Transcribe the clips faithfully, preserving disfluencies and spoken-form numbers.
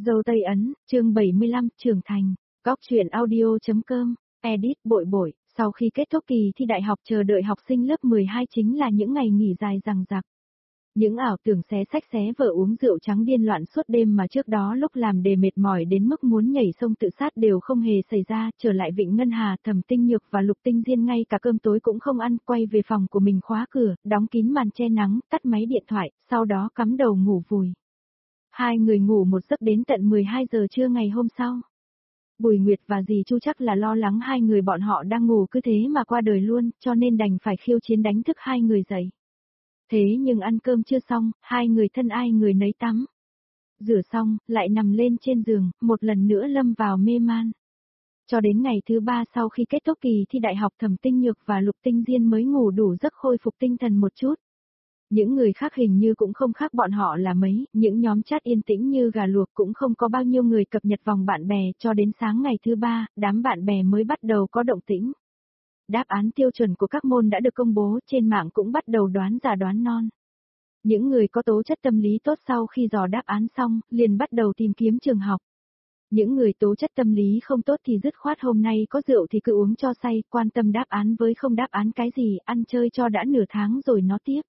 Dâu Tây Ấn, chương bảy mươi lăm, trưởng thành, góc truyện audio.com, edit bội bội, sau khi kết thúc kỳ thi đại học chờ đợi học sinh lớp mười hai chính là những ngày nghỉ dài dằng dặc. Những ảo tưởng xé sách xé vở uống rượu trắng điên loạn suốt đêm mà trước đó lúc làm đề mệt mỏi đến mức muốn nhảy sông tự sát đều không hề xảy ra, trở lại Vịnh Ngân Hà, Thẩm Tinh Nhược và Lục Tinh Diên ngay cả cơm tối cũng không ăn, quay về phòng của mình khóa cửa, đóng kín màn che nắng, tắt máy điện thoại, sau đó cắm đầu ngủ vùi. Hai người ngủ một giấc đến tận mười hai giờ trưa ngày hôm sau. Bùi Nguyệt và dì Chu chắc là lo lắng hai người bọn họ đang ngủ cứ thế mà qua đời luôn, cho nên đành phải khiêu chiến đánh thức hai người dậy. Thế nhưng ăn cơm chưa xong, hai người thân ai người nấy tắm. Rửa xong, lại nằm lên trên giường, một lần nữa lâm vào mê man. Cho đến ngày thứ ba sau khi kết thúc kỳ thi đại học, Thẩm Tinh Nhược và Lục Tinh Diên mới ngủ đủ giấc khôi phục tinh thần một chút. Những người khác hình như cũng không khác bọn họ là mấy, những nhóm chat yên tĩnh như gà luộc cũng không có bao nhiêu người cập nhật vòng bạn bè, cho đến sáng ngày thứ ba, đám bạn bè mới bắt đầu có động tĩnh. Đáp án tiêu chuẩn của các môn đã được công bố, trên mạng cũng bắt đầu đoán già đoán non. Những người có tố chất tâm lý tốt sau khi dò đáp án xong, liền bắt đầu tìm kiếm trường học. Những người tố chất tâm lý không tốt thì dứt khoát hôm nay có rượu thì cứ uống cho say, quan tâm đáp án với không đáp án cái gì, ăn chơi cho đã nửa tháng rồi nó tiếp.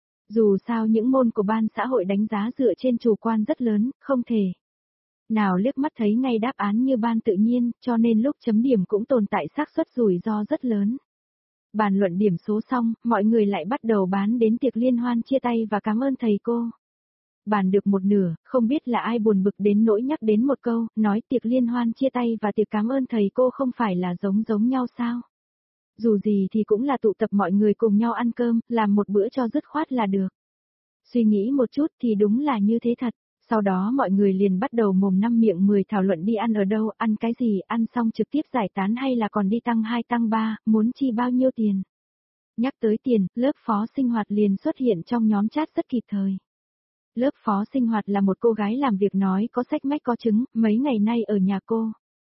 Dù sao những môn của ban xã hội đánh giá dựa trên chủ quan rất lớn, không thể nào liếc mắt thấy ngay đáp án như ban tự nhiên, cho nên lúc chấm điểm cũng tồn tại xác suất rủi ro rất lớn. Bàn luận điểm số xong, mọi người lại bắt đầu bán đến tiệc liên hoan chia tay và cảm ơn thầy cô. Bàn được một nửa, không biết là ai buồn bực đến nỗi nhắc đến một câu, nói tiệc liên hoan chia tay và tiệc cảm ơn thầy cô không phải là giống giống nhau sao? Dù gì thì cũng là tụ tập mọi người cùng nhau ăn cơm, làm một bữa cho dứt khoát là được. Suy nghĩ một chút thì đúng là như thế thật. Sau đó mọi người liền bắt đầu mồm năm miệng mười thảo luận đi ăn ở đâu, ăn cái gì, ăn xong trực tiếp giải tán hay là còn đi tăng hai tăng ba, muốn chi bao nhiêu tiền. Nhắc tới tiền, lớp phó sinh hoạt liền xuất hiện trong nhóm chat rất kịp thời. Lớp phó sinh hoạt là một cô gái làm việc nói có sách mách có chứng, mấy ngày nay ở nhà cô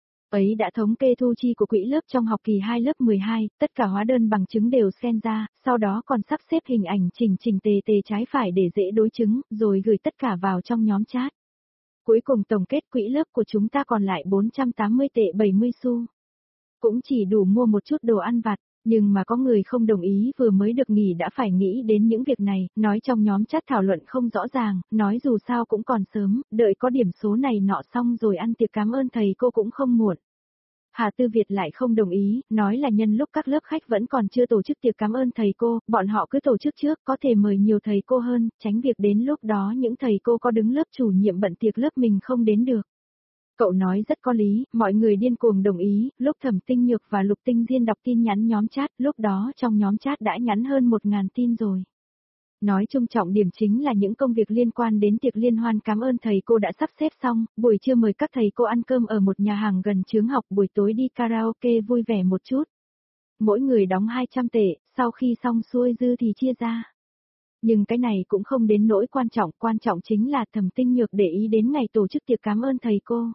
ấy đã thống kê thu chi của quỹ lớp trong học kỳ hai lớp mười hai, tất cả hóa đơn bằng chứng đều scan ra, sau đó còn sắp xếp hình ảnh chỉnh chỉnh tề tề trái phải để dễ đối chứng, rồi gửi tất cả vào trong nhóm chat. Cuối cùng tổng kết quỹ lớp của chúng ta còn lại bốn trăm tám mươi tệ bảy mươi xu. Cũng chỉ đủ mua một chút đồ ăn vặt, nhưng mà có người không đồng ý, vừa mới được nghỉ đã phải nghĩ đến những việc này, nói trong nhóm chat thảo luận không rõ ràng, nói dù sao cũng còn sớm, đợi có điểm số này nọ xong rồi ăn tiệc cảm ơn thầy cô cũng không muộn. Hà Tư Việt lại không đồng ý, nói là nhân lúc các lớp khách vẫn còn chưa tổ chức tiệc cảm ơn thầy cô, bọn họ cứ tổ chức trước, có thể mời nhiều thầy cô hơn, tránh việc đến lúc đó những thầy cô có đứng lớp chủ nhiệm bận tiệc lớp mình không đến được. Cậu nói rất có lý, mọi người điên cuồng đồng ý, lúc Thẩm Tinh Nhược và Lục Tinh Diên đọc tin nhắn nhóm chat, lúc đó trong nhóm chat đã nhắn hơn một ngàn tin rồi. Nói chung trọng điểm chính là những công việc liên quan đến tiệc liên hoan cảm ơn thầy cô đã sắp xếp xong, buổi trưa mời các thầy cô ăn cơm ở một nhà hàng gần trường học, buổi tối đi karaoke vui vẻ một chút. Mỗi người đóng hai trăm tệ, sau khi xong xuôi dư thì chia ra. Nhưng cái này cũng không đến nỗi quan trọng, quan trọng chính là Thẩm Tinh Nhược để ý đến ngày tổ chức tiệc cảm ơn thầy cô.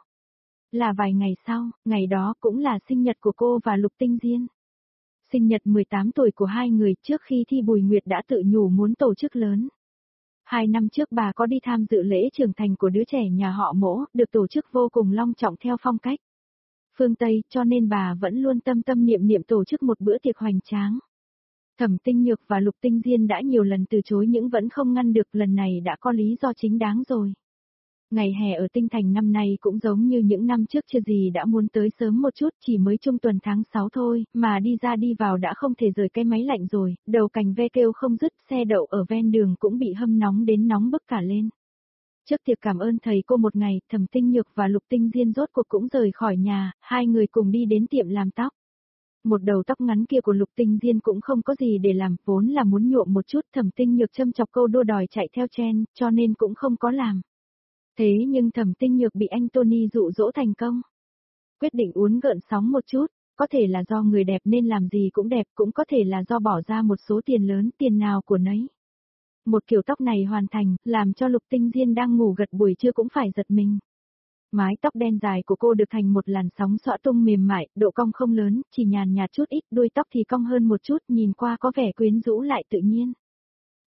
Là vài ngày sau, ngày đó cũng là sinh nhật của cô và Lục Tinh Diên. Sinh nhật mười tám tuổi của hai người, trước khi thi Bùi Nguyệt đã tự nhủ muốn tổ chức lớn. Hai năm trước bà có đi tham dự lễ trưởng thành của đứa trẻ nhà họ Mỗ, được tổ chức vô cùng long trọng theo phong cách phương Tây, cho nên bà vẫn luôn tâm tâm niệm niệm tổ chức một bữa tiệc hoành tráng. Thẩm Tinh Nhược và Lục Tinh Diên đã nhiều lần từ chối nhưng vẫn không ngăn được, lần này đã có lý do chính đáng rồi. Ngày hè ở Tinh Thành năm nay cũng giống như những năm trước, chưa gì đã muốn tới sớm một chút, chỉ mới trung tuần tháng sáu thôi, mà đi ra đi vào đã không thể rời cái máy lạnh rồi, đầu cành ve kêu không dứt, xe đậu ở ven đường cũng bị hâm nóng đến nóng bức cả lên. Trước tiệc cảm ơn thầy cô một ngày, Thẩm Tinh Nhược và Lục Tinh Diên rốt cuộc cũng rời khỏi nhà, hai người cùng đi đến tiệm làm tóc. Một đầu tóc ngắn kia của Lục Tinh Diên cũng không có gì để làm, vốn là muốn nhuộm một chút, Thẩm Tinh Nhược châm chọc câu đua đòi chạy theo trend, cho nên cũng không có làm. Thế nhưng Thẩm Tinh Nhược bị anh Tony dụ dỗ thành công. Quyết định uốn gợn sóng một chút, có thể là do người đẹp nên làm gì cũng đẹp, cũng có thể là do bỏ ra một số tiền lớn, tiền nào của nấy. Một kiểu tóc này hoàn thành, làm cho Lục Tinh Diên đang ngủ gật buổi trưa cũng phải giật mình. Mái tóc đen dài của cô được thành một làn sóng xõa tung mềm mại, độ cong không lớn, chỉ nhàn nhạt chút ít, đuôi tóc thì cong hơn một chút, nhìn qua có vẻ quyến rũ lại tự nhiên.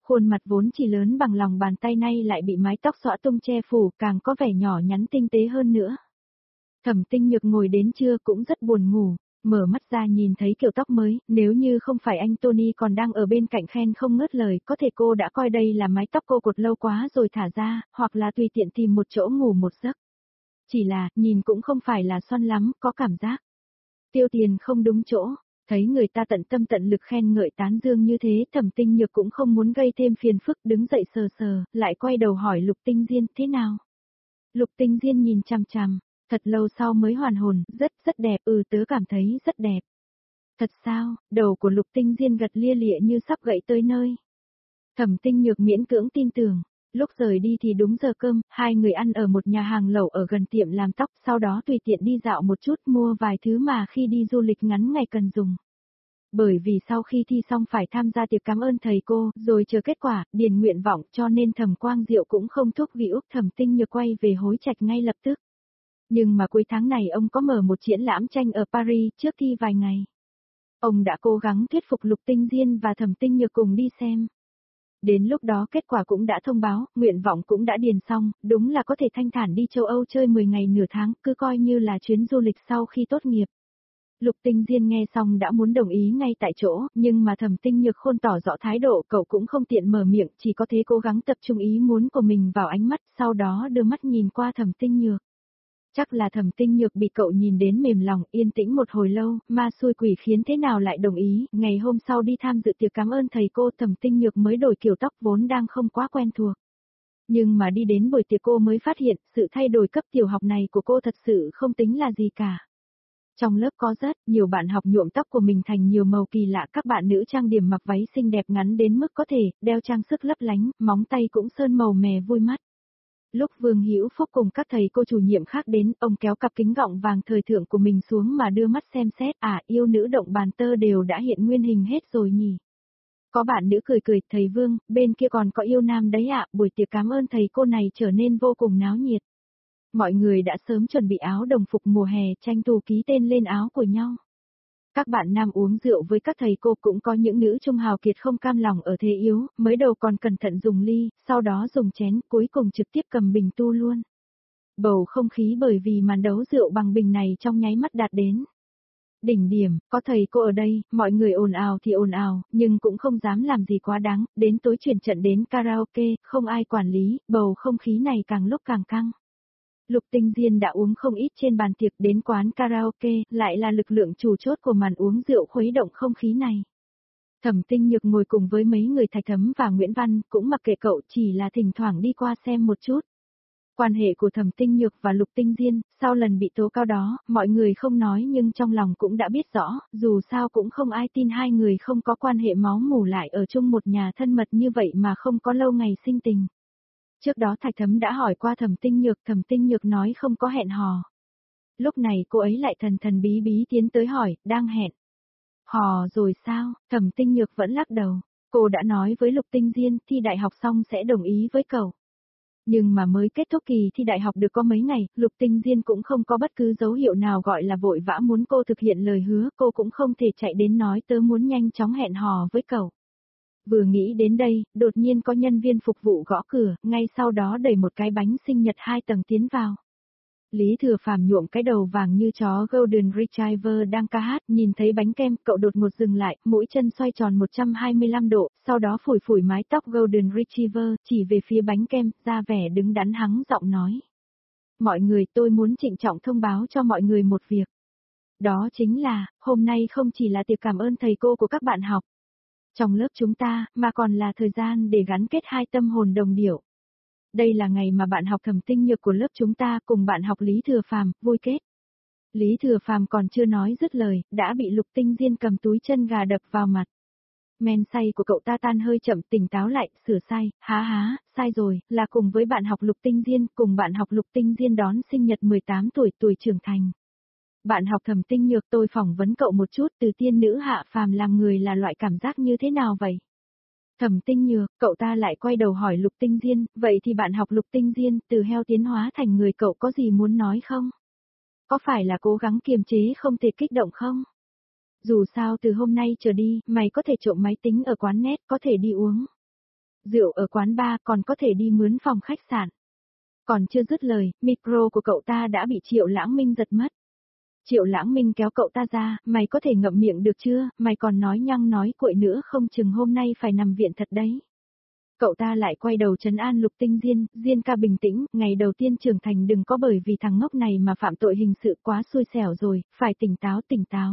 Khuôn mặt vốn chỉ lớn bằng lòng bàn tay nay lại bị mái tóc xõa tung che phủ, càng có vẻ nhỏ nhắn tinh tế hơn nữa. Thẩm Tinh Nhược ngồi đến trưa cũng rất buồn ngủ, mở mắt ra nhìn thấy kiểu tóc mới, nếu như không phải anh Tony còn đang ở bên cạnh khen không ngớt lời, có thể cô đã coi đây là mái tóc cô cột lâu quá rồi thả ra, hoặc là tùy tiện tìm một chỗ ngủ một giấc. Chỉ là, nhìn cũng không phải là xoăn lắm, có cảm giác tiêu tiền không đúng chỗ. Thấy người ta tận tâm tận lực khen ngợi tán dương như thế, Thẩm Tinh Nhược cũng không muốn gây thêm phiền phức, đứng dậy sờ sờ, lại quay đầu hỏi Lục Tinh Diên, thế nào? Lục Tinh Diên nhìn chằm chằm, thật lâu sau mới hoàn hồn, rất rất đẹp, ừ tớ cảm thấy rất đẹp. Thật sao? Đầu của Lục Tinh Diên gật lia lịa như sắp gãy tới nơi. Thẩm Tinh Nhược miễn cưỡng tin tưởng. Lúc rời đi thì đúng giờ cơm, hai người ăn ở một nhà hàng lẩu ở gần tiệm làm tóc, sau đó tùy tiện đi dạo một chút mua vài thứ mà khi đi du lịch ngắn ngày cần dùng. Bởi vì sau khi thi xong phải tham gia tiệc cảm ơn thầy cô, rồi chờ kết quả, điền nguyện vọng cho nên Thẩm Quang Diệu cũng không thúc giục Thẩm Tinh Nhược quay về Hối Trạch ngay lập tức. Nhưng mà cuối tháng này ông có mở một triển lãm tranh ở Paris trước thi vài ngày. Ông đã cố gắng thuyết phục Lục Tinh Diên và Thẩm Tinh Nhược cùng đi xem. Đến lúc đó kết quả cũng đã thông báo, nguyện vọng cũng đã điền xong, đúng là có thể thanh thản đi châu Âu chơi mười ngày nửa tháng, cứ coi như là chuyến du lịch sau khi tốt nghiệp. Lục Tinh Diên nghe xong đã muốn đồng ý ngay tại chỗ, nhưng mà Thẩm Tinh Nhược khôn tỏ rõ thái độ, cậu cũng không tiện mở miệng, chỉ có thế cố gắng tập trung ý muốn của mình vào ánh mắt, sau đó đưa mắt nhìn qua Thẩm Tinh Nhược. Chắc là Thẩm Tinh Nhược bị cậu nhìn đến mềm lòng, yên tĩnh một hồi lâu, ma xui quỷ khiến thế nào lại đồng ý, ngày hôm sau đi tham dự tiệc cảm ơn thầy cô, Thẩm Tinh Nhược mới đổi kiểu tóc vốn đang không quá quen thuộc. Nhưng mà đi đến buổi tiệc cô mới phát hiện, sự thay đổi cấp tiểu học này của cô thật sự không tính là gì cả. Trong lớp có rất nhiều bạn học nhuộm tóc của mình thành nhiều màu kỳ lạ, các bạn nữ trang điểm mặc váy xinh đẹp ngắn đến mức có thể, đeo trang sức lấp lánh, móng tay cũng sơn màu mè vui mắt. Lúc Vương Hữu Phúc cùng các thầy cô chủ nhiệm khác đến, ông kéo cặp kính gọng vàng thời thượng của mình xuống mà đưa mắt xem xét, à, yêu nữ động bàn tơ đều đã hiện nguyên hình hết rồi nhỉ. Có bạn nữ cười cười, thầy Vương, bên kia còn có yêu nam đấy ạ, buổi tiệc cảm ơn thầy cô này trở nên vô cùng náo nhiệt. Mọi người đã sớm chuẩn bị áo đồng phục mùa hè, tranh thủ ký tên lên áo của nhau. Các bạn nam uống rượu với các thầy cô, cũng có những nữ trung hào kiệt không cam lòng ở thế yếu, mới đầu còn cẩn thận dùng ly, sau đó dùng chén, cuối cùng trực tiếp cầm bình tu luôn. Bầu không khí bởi vì màn đấu rượu bằng bình này trong nháy mắt đạt đến đỉnh điểm, có thầy cô ở đây, mọi người ồn ào thì ồn ào, nhưng cũng không dám làm gì quá đáng, đến tối chuyển trận đến karaoke, không ai quản lý, bầu không khí này càng lúc càng căng. Lục Tinh Diên đã uống không ít trên bàn tiệc, đến quán karaoke, lại là lực lượng chủ chốt của màn uống rượu khuấy động không khí này. Thẩm Tinh Nhược ngồi cùng với mấy người Thạch Thấm và Nguyễn Văn, cũng mặc kệ cậu, chỉ là thỉnh thoảng đi qua xem một chút. Quan hệ của Thẩm Tinh Nhược và Lục Tinh Diên, sau lần bị tố cáo đó, mọi người không nói nhưng trong lòng cũng đã biết rõ, dù sao cũng không ai tin hai người không có quan hệ máu mủ lại ở chung một nhà thân mật như vậy mà không có lâu ngày sinh tình. Trước đó Thạch Thấm đã hỏi qua Thẩm Tinh Nhược, Thẩm Tinh Nhược nói không có hẹn hò. Lúc này cô ấy lại thần thần bí bí tiến tới hỏi, đang hẹn hò rồi sao? Thẩm Tinh Nhược vẫn lắc đầu. Cô đã nói với Lục Tinh Diên thi đại học xong sẽ đồng ý với cậu. Nhưng mà mới kết thúc kỳ thi đại học được có mấy ngày, Lục Tinh Diên cũng không có bất cứ dấu hiệu nào gọi là vội vã muốn cô thực hiện lời hứa, cô cũng không thể chạy đến nói tớ muốn nhanh chóng hẹn hò với cậu. Vừa nghĩ đến đây, đột nhiên có nhân viên phục vụ gõ cửa, ngay sau đó đẩy một cái bánh sinh nhật hai tầng tiến vào. Lý Thừa Phàm nhuộm cái đầu vàng như chó Golden Retriever đang ca hát, nhìn thấy bánh kem, cậu đột ngột dừng lại, mũi chân xoay tròn một trăm hai mươi lăm độ, sau đó phủi phủi mái tóc Golden Retriever, chỉ về phía bánh kem, ra vẻ đứng đắn hắng giọng nói. Mọi người, tôi muốn trịnh trọng thông báo cho mọi người một việc. Đó chính là, hôm nay không chỉ là tiệc cảm ơn thầy cô của các bạn học trong lớp chúng ta, mà còn là thời gian để gắn kết hai tâm hồn đồng điệu. Đây là ngày mà bạn học Thẩm Tinh Nhược của lớp chúng ta cùng bạn học Lý Thừa Phàm vui kết. Lý Thừa Phàm còn chưa nói dứt lời, đã bị Lục Tinh Diên cầm túi chân gà đập vào mặt. Men say của cậu ta tan hơi chậm, tỉnh táo lại, sửa sai, há há, sai rồi, là cùng với bạn học Lục Tinh Diên, cùng bạn học Lục Tinh Diên đón sinh nhật mười tám tuổi, tuổi trưởng thành. Bạn học Thẩm Tinh Nhược, tôi phỏng vấn cậu một chút, từ tiên nữ hạ phàm làm người là loại cảm giác như thế nào vậy? Thẩm Tinh Nhược, cậu ta lại quay đầu hỏi Lục Tinh Diên, vậy thì bạn học Lục Tinh Diên, từ heo tiến hóa thành người, cậu có gì muốn nói không? Có phải là cố gắng kiềm chế không thể kích động không? Dù sao từ hôm nay trở đi, mày có thể trộm máy tính ở quán net, có thể đi uống Rượu ở quán bar còn có thể đi mướn phòng khách sạn. Còn chưa dứt lời, micro của cậu ta đã bị Triệu Lãng Minh giật mất. Triệu Lãng Minh kéo cậu ta ra, mày có thể ngậm miệng được chưa, mày còn nói nhăng nói cuội nữa không chừng hôm nay phải nằm viện thật đấy. Cậu ta lại quay đầu trấn an Lục Tinh Diên, Diên ca bình tĩnh, ngày đầu tiên trưởng thành đừng có bởi vì thằng ngốc này mà phạm tội hình sự quá xui xẻo rồi, phải tỉnh táo tỉnh táo.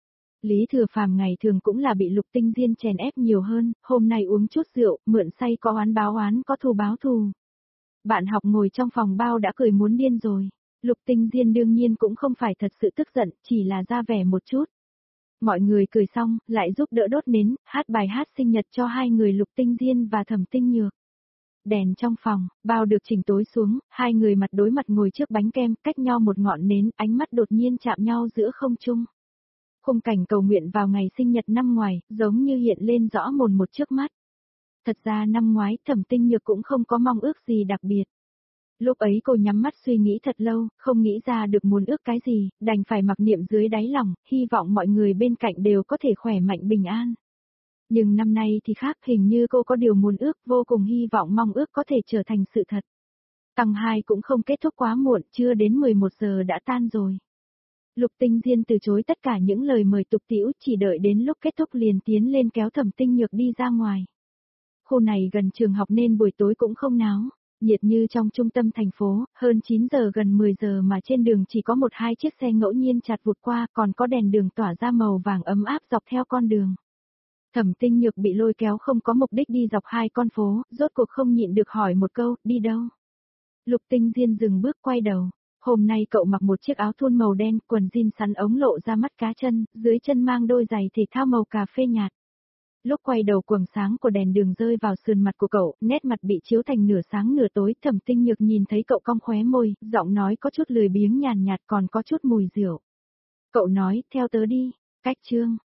Lý Thừa Phàm ngày thường cũng là bị Lục Tinh Diên chèn ép nhiều hơn, hôm nay uống chút rượu, mượn say có oán báo oán có thù báo thù. Bạn học ngồi trong phòng bao đã cười muốn điên rồi. Lục Tinh Diên đương nhiên cũng không phải thật sự tức giận, chỉ là ra vẻ một chút. Mọi người cười xong, lại giúp đỡ đốt nến, hát bài hát sinh nhật cho hai người Lục Tinh Diên và Thẩm Tinh Nhược. Đèn trong phòng, bao được chỉnh tối xuống, hai người mặt đối mặt ngồi trước bánh kem, cách nhau một ngọn nến, ánh mắt đột nhiên chạm nhau giữa không trung. Khung cảnh cầu nguyện vào ngày sinh nhật năm ngoài, giống như hiện lên rõ mồn một trước mắt. Thật ra năm ngoái Thẩm Tinh Nhược cũng không có mong ước gì đặc biệt. Lúc ấy cô nhắm mắt suy nghĩ thật lâu, không nghĩ ra được muốn ước cái gì, đành phải mặc niệm dưới đáy lòng, hy vọng mọi người bên cạnh đều có thể khỏe mạnh bình an. Nhưng năm nay thì khác, hình như cô có điều muốn ước, vô cùng hy vọng mong ước có thể trở thành sự thật. Tầng hai cũng không kết thúc quá muộn, chưa đến mười một giờ đã tan rồi. Lục Tinh Diên từ chối tất cả những lời mời tục tĩu, chỉ đợi đến lúc kết thúc liền tiến lên kéo Thẩm Tinh Nhược đi ra ngoài. Khu này gần trường học nên buổi tối cũng không náo. Nhiệt như trong trung tâm thành phố, hơn chín giờ gần mười giờ mà trên đường chỉ có một hai chiếc xe ngẫu nhiên chạt vụt qua, còn có đèn đường tỏa ra màu vàng ấm áp dọc theo con đường. Thẩm Tinh Nhược bị lôi kéo không có mục đích đi dọc hai con phố, rốt cuộc không nhịn được hỏi một câu, đi đâu? Lục Tinh Diên dừng bước quay đầu. Hôm nay cậu mặc một chiếc áo thun màu đen, quần jean sắn ống lộ ra mắt cá chân, dưới chân mang đôi giày thể thao màu cà phê nhạt. Lúc quay đầu quầng sáng của đèn đường rơi vào sườn mặt của cậu, nét mặt bị chiếu thành nửa sáng nửa tối, Thẩm Tinh Nhược nhìn thấy cậu cong khóe môi, giọng nói có chút lười biếng nhàn nhạt còn có chút mùi rượu. Cậu nói, theo tớ đi, cách chương.